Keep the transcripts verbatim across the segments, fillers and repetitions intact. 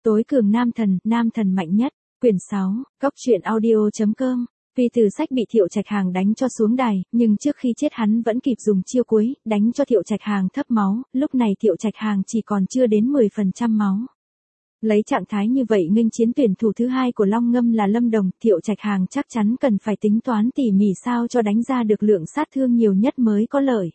Tối cường nam thần, nam thần mạnh nhất, quyển sáu, cóc truyện audio chấm com. Vì từ sách bị Thiệu Trạch Hàng đánh cho xuống đài, nhưng trước khi chết hắn vẫn kịp dùng chiêu cuối, đánh cho Thiệu Trạch Hàng thấp máu, lúc này Thiệu Trạch Hàng chỉ còn chưa đến mười phần trăm máu. Lấy trạng thái như vậy nghênh chiến tuyển thủ thứ hai của Long Ngâm là Lâm Đồng, Thiệu Trạch Hàng chắc chắn cần phải tính toán tỉ mỉ sao cho đánh ra được lượng sát thương nhiều nhất mới có lợi.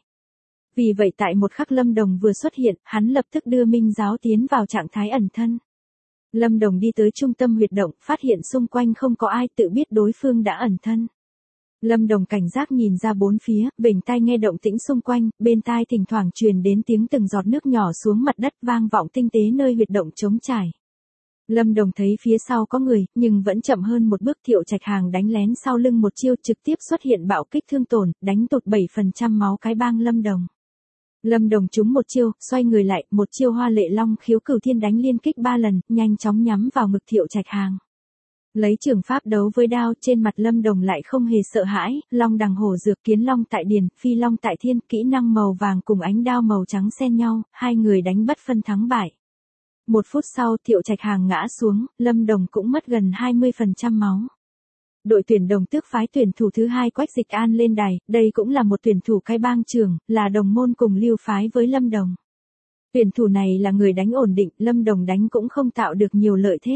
Vì vậy tại một khắc Lâm Đồng vừa xuất hiện, hắn lập tức đưa Minh Giáo tiến vào trạng thái ẩn thân. Lâm Đồng đi tới trung tâm huyệt động, phát hiện xung quanh không có ai, tự biết đối phương đã ẩn thân. Lâm Đồng cảnh giác nhìn ra bốn phía, bỉnh tai nghe động tĩnh xung quanh, bên tai thỉnh thoảng truyền đến tiếng từng giọt nước nhỏ xuống mặt đất vang vọng tinh tế nơi huyệt động trống trải. Lâm Đồng thấy phía sau có người, nhưng vẫn chậm hơn một bước. Thiệu Trạch Hàng đánh lén sau lưng một chiêu trực tiếp xuất hiện bạo kích thương tổn, đánh tụt bảy phần trăm máu cái bang Lâm Đồng. Lâm Đồng trúng một chiêu, xoay người lại, một chiêu hoa lệ long khiếu cửu thiên đánh liên kích ba lần, nhanh chóng nhắm vào ngực Thiệu Trạch Hàng. Lấy trường pháp đấu với đao, trên mặt Lâm Đồng lại không hề sợ hãi, long đằng hổ dược, kiến long tại điền, phi long tại thiên, kỹ năng màu vàng cùng ánh đao màu trắng xen nhau, hai người đánh bất phân thắng bại. Một phút sau Thiệu Trạch Hàng ngã xuống, Lâm Đồng cũng mất gần hai mươi phần trăm máu. Đội tuyển Đồng Tước phái tuyển thủ thứ hai Quách Dịch An lên đài, đây cũng là một tuyển thủ cái bang trường, là đồng môn cùng lưu phái với Lâm Đồng. Tuyển thủ này là người đánh ổn định, Lâm Đồng đánh cũng không tạo được nhiều lợi thế.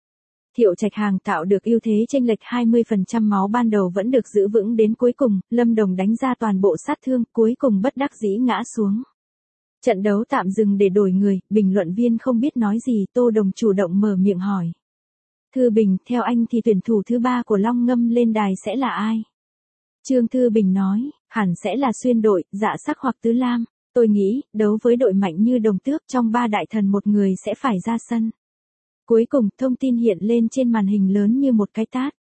Thiệu Trạch Hàng tạo được ưu thế chênh lệch hai mươi phần trăm máu ban đầu vẫn được giữ vững đến cuối cùng, Lâm Đồng đánh ra toàn bộ sát thương, cuối cùng bất đắc dĩ ngã xuống. Trận đấu tạm dừng để đổi người, bình luận viên không biết nói gì, Tô Đồng chủ động mở miệng hỏi. Thư Bình, theo anh thì tuyển thủ thứ ba của Long Ngâm lên đài sẽ là ai? Trương Thư Bình nói, hẳn sẽ là xuyên đội, Dạ Sắc hoặc Tứ Lam. Tôi nghĩ, đấu với đội mạnh như Đồng Tước, trong ba đại thần một người sẽ phải ra sân. Cuối cùng, thông tin hiện lên trên màn hình lớn như một cái tát.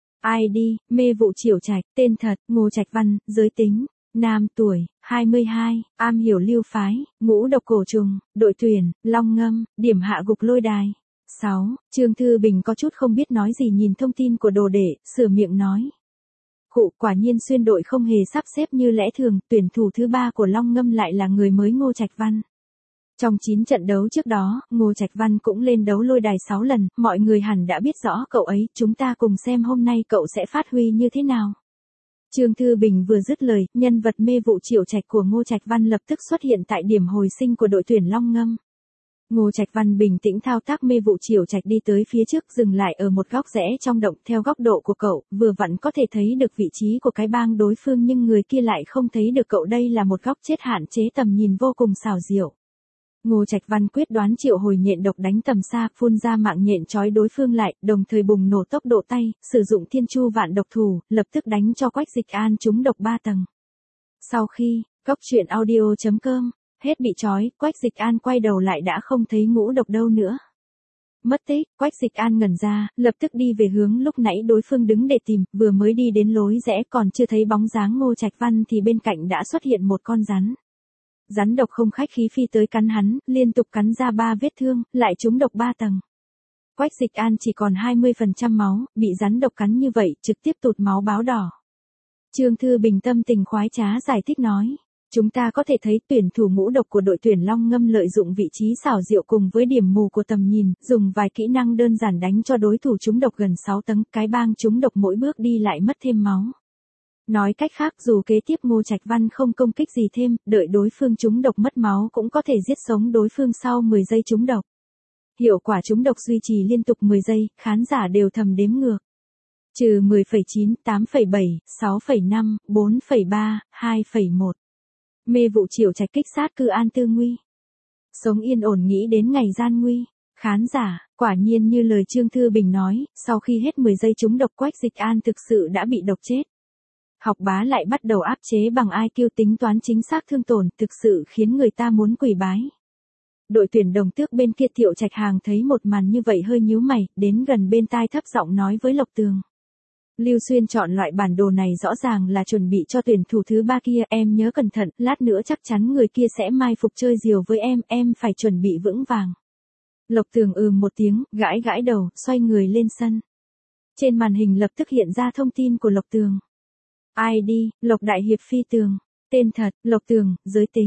i đê, Mê Vụ Triểu Trạch, tên thật, Ngô Trạch Văn, giới tính, nam, tuổi, hai mươi hai, am hiểu lưu phái, ngũ độc cổ trùng, đội tuyển, Long Ngâm, điểm hạ gục lôi đài. sáu. Trương Thư Bình có chút không biết nói gì nhìn thông tin của đồ đệ, sửa miệng nói. Khụ, quả nhiên xuyên đội không hề sắp xếp như lẽ thường, tuyển thủ thứ ba của Long Ngâm lại là người mới Ngô Trạch Văn. Trong chín trận đấu trước đó, Ngô Trạch Văn cũng lên đấu lôi đài sáu lần, mọi người hẳn đã biết rõ cậu ấy, chúng ta cùng xem hôm nay cậu sẽ phát huy như thế nào. Trương Thư Bình vừa dứt lời, nhân vật Mê Vụ Triểu Trạch của Ngô Trạch Văn lập tức xuất hiện tại điểm hồi sinh của đội tuyển Long Ngâm. Ngô Trạch Văn bình tĩnh thao tác Mê Vụ Triểu Trạch đi tới phía trước, dừng lại ở một góc rẽ trong động, theo góc độ của cậu, vừa vặn có thể thấy được vị trí của cái bang đối phương nhưng người kia lại không thấy được cậu, đây là một góc chết hạn chế tầm nhìn vô cùng xảo diệu. Ngô Trạch Văn quyết đoán triệu hồi nhện độc đánh tầm xa, phun ra mạng nhện trói đối phương lại, đồng thời bùng nổ tốc độ tay, sử dụng thiên chu vạn độc thủ, lập tức đánh cho Quách Dịch An trúng độc ba tầng. Sau khi, cóc truyện audio chấm com, hết bị trói, Quách Dịch An quay đầu lại đã không thấy ngũ độc đâu nữa. Mất tích, Quách Dịch An ngẩn ra, lập tức đi về hướng lúc nãy đối phương đứng để tìm, vừa mới đi đến lối rẽ còn chưa thấy bóng dáng Ngô Trạch Văn thì bên cạnh đã xuất hiện một con rắn. Rắn độc không khách khí phi tới cắn hắn, liên tục cắn ra ba vết thương, lại trúng độc ba tầng. Quách Dịch An chỉ còn hai mươi phần trăm máu, bị rắn độc cắn như vậy, trực tiếp tụt máu báo đỏ. Trương Thư Bình tâm tình khoái trá giải thích nói. Chúng ta có thể thấy tuyển thủ ngũ độc của đội tuyển Long Ngâm lợi dụng vị trí xảo diệu cùng với điểm mù của tầm nhìn, dùng vài kỹ năng đơn giản đánh cho đối thủ trúng độc gần sáu tầng, cái bang trúng độc mỗi bước đi lại mất thêm máu. Nói cách khác, dù kế tiếp Ngô Trạch Văn không công kích gì thêm, đợi đối phương trúng độc mất máu cũng có thể giết sống đối phương sau mười giây trúng độc. Hiệu quả trúng độc duy trì liên tục mười giây, khán giả đều thầm đếm ngược. Trừ mười phẩy chín, tám phẩy bảy, sáu phẩy năm, bốn phẩy ba, hai phẩy một. Mê Vụ Triểu Trạch kích sát cư an tư nguy. Sống yên ổn nghĩ đến ngày gian nguy. Khán giả, quả nhiên như lời Trương Thư Bình nói, sau khi hết mười giây trúng độc Quách Dịch An thực sự đã bị độc chết. Học bá lại bắt đầu áp chế bằng i kiu tính toán chính xác thương tổn, thực sự khiến người ta muốn quỳ bái. Đội tuyển Đồng Tước bên kia Thiệu Trạch Hàng thấy một màn như vậy hơi nhíu mày, đến gần bên tai thấp giọng nói với Lộc Tường. Lưu Xuyên chọn loại bản đồ này rõ ràng là chuẩn bị cho tuyển thủ thứ ba kia, em nhớ cẩn thận, lát nữa chắc chắn người kia sẽ mai phục chơi diều với em, em phải chuẩn bị vững vàng. Lộc Tường ừm một tiếng, gãi gãi đầu, xoay người lên sân. Trên màn hình lập tức hiện ra thông tin của Lộc Tường. i đê, Lộc Đại Hiệp Phi Tường, tên thật, Lộc Tường, giới tính,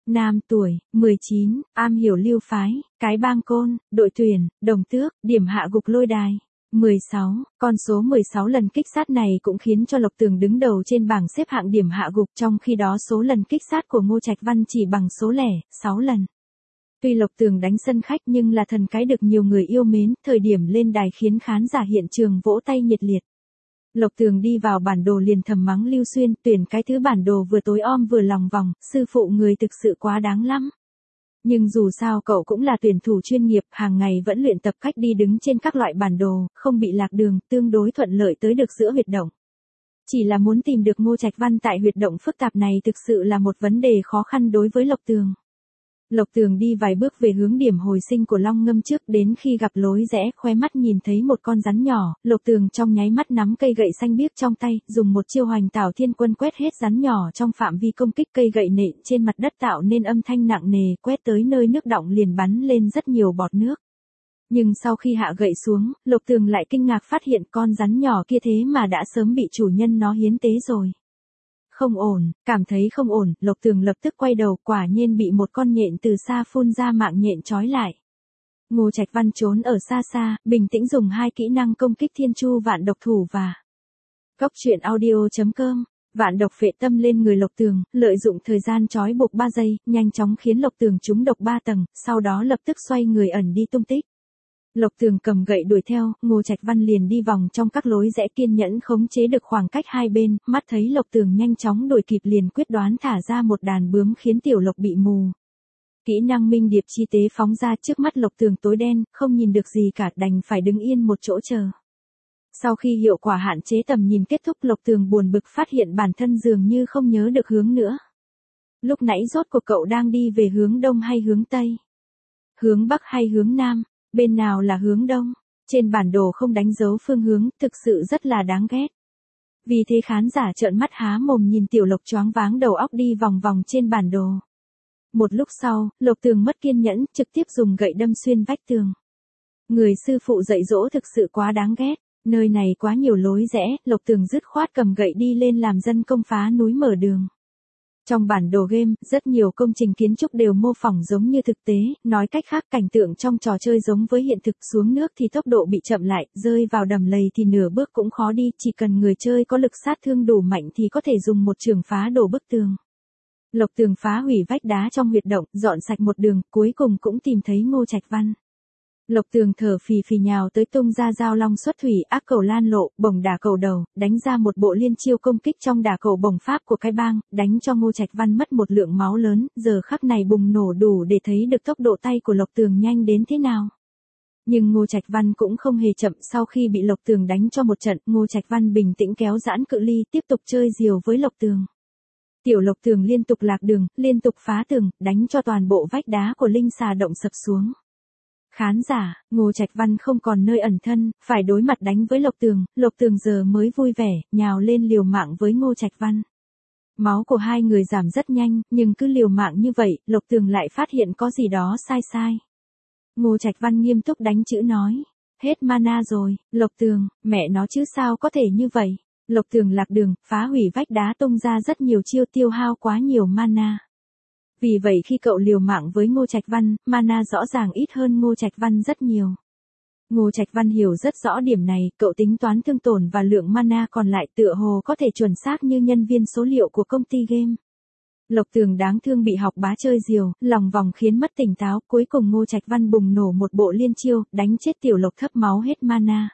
Nam tuổi, mười chín, am hiểu lưu phái, cái bang côn, đội tuyển, đồng tước, điểm hạ gục lôi đài. mười sáu, con số mười sáu lần kích sát này cũng khiến cho Lộc Tường đứng đầu trên bảng xếp hạng điểm hạ gục, trong khi đó số lần kích sát của Ngô Trạch Văn chỉ bằng số lẻ, sáu lần. Tuy Lộc Tường đánh sân khách nhưng là thần cái được nhiều người yêu mến, thời điểm lên đài khiến khán giả hiện trường vỗ tay nhiệt liệt. Lộc Tường đi vào bản đồ liền thầm mắng Lưu Xuyên, tuyển cái thứ bản đồ vừa tối om vừa lòng vòng, sư phụ người thực sự quá đáng lắm. Nhưng dù sao cậu cũng là tuyển thủ chuyên nghiệp, hàng ngày vẫn luyện tập cách đi đứng trên các loại bản đồ, không bị lạc đường, tương đối thuận lợi tới được giữa huyệt động. Chỉ là muốn tìm được Ngô Trạch Văn tại huyệt động phức tạp này thực sự là một vấn đề khó khăn đối với Lộc Tường. Lộc Tường đi vài bước về hướng điểm hồi sinh của Long Ngâm trước, đến khi gặp lối rẽ khóe mắt nhìn thấy một con rắn nhỏ, Lộc Tường trong nháy mắt nắm cây gậy xanh biếc trong tay, dùng một chiêu Hoành Tảo Thiên Quân quét hết rắn nhỏ trong phạm vi công kích, cây gậy nện trên mặt đất tạo nên âm thanh nặng nề, quét tới nơi nước đọng liền bắn lên rất nhiều bọt nước. Nhưng sau khi hạ gậy xuống, Lộc Tường lại kinh ngạc phát hiện con rắn nhỏ kia thế mà đã sớm bị chủ nhân nó hiến tế rồi. Không ổn, cảm thấy không ổn, Lộc Tường lập tức quay đầu, quả nhiên bị một con nhện từ xa phun ra mạng nhện trói lại. Ngô Trạch Văn trốn ở xa xa, bình tĩnh dùng hai kỹ năng công kích thiên chu vạn độc thủ và Cốc truyện audio.com. Vạn độc phệ tâm lên người Lộc Tường, lợi dụng thời gian trói buộc ba giây, nhanh chóng khiến Lộc Tường trúng độc ba tầng, sau đó lập tức xoay người ẩn đi tung tích. Lộc Tường cầm gậy đuổi theo, Ngô Trạch Văn liền đi vòng trong các lối rẽ kiên nhẫn khống chế được khoảng cách hai bên, mắt thấy Lộc Tường nhanh chóng đuổi kịp liền quyết đoán thả ra một đàn bướm khiến Tiểu Lộc bị mù. Kỹ năng minh điệp chi tế phóng ra, trước mắt Lộc Tường tối đen, không nhìn được gì cả, đành phải đứng yên một chỗ chờ. Sau khi hiệu quả hạn chế tầm nhìn kết thúc, Lộc Tường buồn bực phát hiện bản thân dường như không nhớ được hướng nữa. Lúc nãy rốt cuộc cậu đang đi về hướng đông hay hướng tây? Hướng bắc hay hướng nam? Bên nào là hướng đông? Trên bản đồ không đánh dấu phương hướng, thực sự rất là đáng ghét. Vì thế khán giả trợn mắt há mồm nhìn Tiểu Lộc choáng váng đầu óc đi vòng vòng trên bản đồ. Một lúc sau, Lộc Tường mất kiên nhẫn, trực tiếp dùng gậy đâm xuyên vách tường. Người sư phụ dạy dỗ thực sự quá đáng ghét, nơi này quá nhiều lối rẽ, Lộc Tường dứt khoát cầm gậy đi lên làm dân công phá núi mở đường. Trong bản đồ game, rất nhiều công trình kiến trúc đều mô phỏng giống như thực tế, nói cách khác cảnh tượng trong trò chơi giống với hiện thực, xuống nước thì tốc độ bị chậm lại, rơi vào đầm lầy thì nửa bước cũng khó đi, chỉ cần người chơi có lực sát thương đủ mạnh thì có thể dùng một chưởng phá đổ bức tường. Lộc Tường phá hủy vách đá trong huyệt động, dọn sạch một đường, cuối cùng cũng tìm thấy Ngô Trạch Văn. Lộc Tường thở phì phì nhào tới tung ra dao long xuất thủy, ác cầu lan lộ, bổng đả cầu đầu, đánh ra một bộ liên chiêu công kích trong đả cầu bổng pháp của cái bang, đánh cho Ngô Trạch Văn mất một lượng máu lớn, giờ khắc này bùng nổ đủ để thấy được tốc độ tay của Lộc Tường nhanh đến thế nào. Nhưng Ngô Trạch Văn cũng không hề chậm, sau khi bị Lộc Tường đánh cho một trận, Ngô Trạch Văn bình tĩnh kéo giãn cự ly, tiếp tục chơi diều với Lộc Tường. Tiểu Lộc Tường liên tục lạc đường, liên tục phá tường, đánh cho toàn bộ vách đá của linh xà động sập xuống. Khán giả, Ngô Trạch Văn không còn nơi ẩn thân, phải đối mặt đánh với Lộc Tường, Lộc Tường giờ mới vui vẻ, nhào lên liều mạng với Ngô Trạch Văn. Máu của hai người giảm rất nhanh, nhưng cứ liều mạng như vậy, Lộc Tường lại phát hiện có gì đó sai sai. Ngô Trạch Văn nghiêm túc đánh chữ nói, hết mana rồi, Lộc Tường, mẹ nó chứ sao có thể như vậy. Lộc Tường lạc đường, phá hủy vách đá tung ra rất nhiều chiêu tiêu hao quá nhiều mana. Vì vậy khi cậu liều mạng với Ngô Trạch Văn, mana rõ ràng ít hơn Ngô Trạch Văn rất nhiều. Ngô Trạch Văn hiểu rất rõ điểm này, cậu tính toán thương tổn và lượng mana còn lại tựa hồ có thể chuẩn xác như nhân viên số liệu của công ty game. Lộc Tường đáng thương bị học bá chơi diều, lòng vòng khiến mất tỉnh táo, cuối cùng Ngô Trạch Văn bùng nổ một bộ liên chiêu, đánh chết Tiểu Lộc thấp máu hết mana.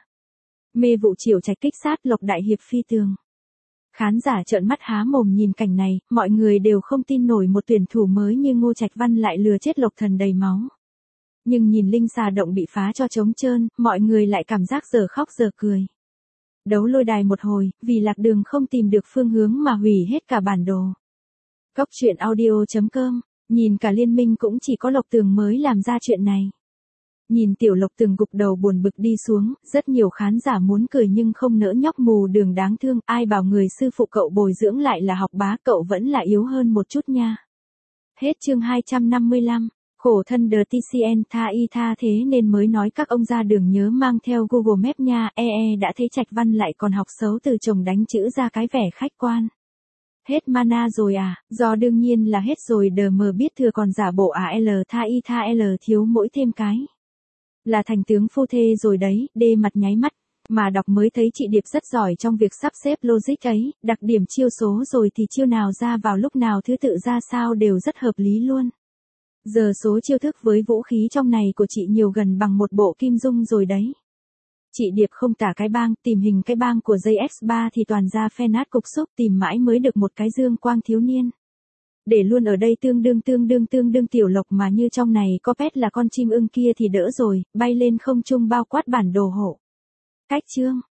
Mê vụ chiều trạch kích sát Lộc đại hiệp phi tường. Khán giả trợn mắt há mồm nhìn cảnh này, mọi người đều không tin nổi một tuyển thủ mới như Ngô Trạch Văn lại lừa chết Lộc Thần đầy máu. Nhưng nhìn linh xà động bị phá cho trống trơn, mọi người lại cảm giác giờ khóc giờ cười. Đấu lôi đài một hồi, vì lạc đường không tìm được phương hướng mà hủy hết cả bản đồ. Cốc truyện audio.com, nhìn cả liên minh cũng chỉ có Lộc Tường mới làm ra chuyện này. Nhìn Tiểu Lộc Tường gục đầu buồn bực đi xuống, rất nhiều khán giả muốn cười nhưng không nỡ, nhóc mù đường đáng thương, ai bảo người sư phụ cậu bồi dưỡng lại là học bá, cậu vẫn là yếu hơn một chút nha. Hết chương hai trăm năm mươi lăm, khổ thân đờ tê xê en tha y tha thế nên mới nói các ông ra đường nhớ mang theo Google Maps nha, e e đã thấy Trạch Văn lại còn học xấu từ chồng đánh chữ ra cái vẻ khách quan. Hết mana rồi à, do đương nhiên là hết rồi đờ mờ biết thừa còn giả bộ à L tha y tha L thiếu mỗi thêm cái. Là thành tướng phu thê rồi đấy, đê mặt nháy mắt. Mà đọc mới thấy chị Điệp rất giỏi trong việc sắp xếp logic ấy, đặc điểm chiêu số rồi thì chiêu nào ra vào lúc nào thứ tự ra sao đều rất hợp lý luôn. Giờ số chiêu thức với vũ khí trong này của chị nhiều gần bằng một bộ kim dung rồi đấy. Chị Điệp không tả cái bang, tìm hình cái bang của gi ích ba thì toàn ra phe nát cục xúc tìm mãi mới được một cái dương quang thiếu niên. Để luôn ở đây tương đương tương đương tương đương tiểu lộc mà như trong này có pet là con chim ưng kia thì đỡ rồi, bay lên không trung bao quát bản đồ hộ. Cách chương.